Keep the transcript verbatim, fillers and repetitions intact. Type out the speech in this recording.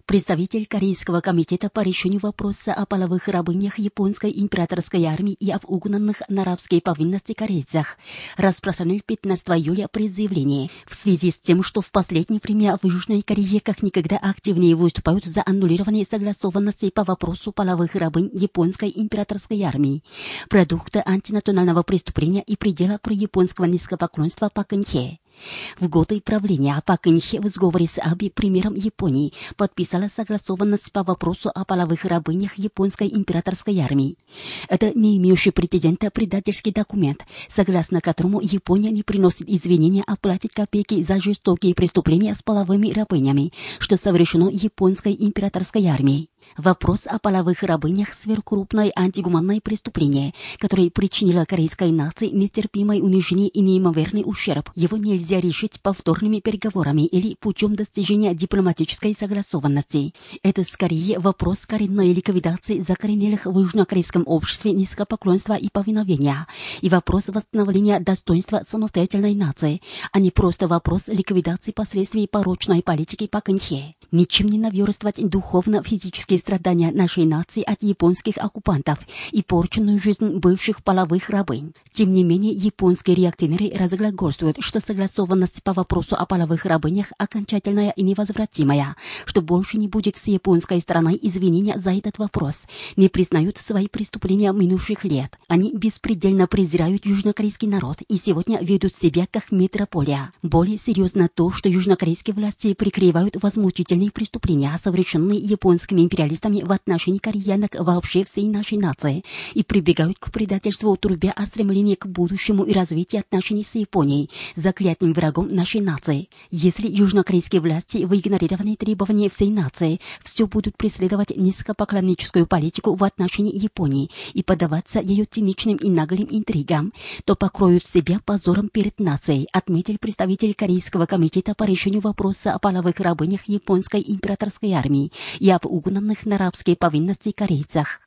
Представитель Корейского комитета по решению вопроса о половых рабынях японской императорской армии и об угнанных на рабские повинности корейцах распространил пятнадцатого июля пресс-заявление в связи с тем, что в последнее время в Южной Корее как никогда активнее выступают за аннулирование согласованности по вопросу половых рабынь японской императорской армии, продукта антинационального преступления и предела прояпонского низкопоклонства Пак Кын Хе. В годы правления Пак Кын Хе в сговоре с Абе, премьером Японии, подписала согласованность по вопросу о половых рабынях японской императорской армии. Это не имеющий прецедента предательский документ, согласно которому Япония не приносит извинения, а платит копейки за жестокие преступления с половыми рабынями, что совершено японской императорской армией. Вопрос о половых рабынях – сверхкрупное антигуманное преступление, которое причинило корейской нации нетерпимое унижение и неимоверный ущерб. Его нельзя решить повторными переговорами или путем достижения дипломатической согласованности. Это скорее вопрос коренной ликвидации закоренелых в южнокорейском обществе низкопоклонства и повиновения и вопрос восстановления достоинства самостоятельной нации, а не просто вопрос ликвидации последствий порочной политики Пак Кын Хе. Ничем не наверстывать духовно-физические страдания нашей нации от японских оккупантов и порченную жизнь бывших половых рабынь. Тем не менее, японские реакционеры разглагольствуют, что согласованность по вопросу о половых рабынях окончательная и невозвратимая, что больше не будет с японской стороны извинения за этот вопрос, не признают свои преступления минувших лет. Они беспредельно презирают южнокорейский народ и сегодня ведут себя как метрополия. Более серьезно то, что южнокорейские власти прикрывают возмутительные преступления, совершенные японскими империалистами в отношении кореянок вообще всей нашей нации, и прибегают к предательству, трубя о стремлении к будущему и развитию отношений с Японией, заклятым врагом нашей нации. Если южнокорейские власти в игнорировании требований всей нации все будут преследовать низкопоклонническую политику в отношении Японии и поддаваться ее циничным и наглым интригам, то покроют себя позором перед нацией, отметил представитель Корейского комитета по решению вопроса о половых рабынях японской императорской армии и об угнанных на рабские повинности корейцах.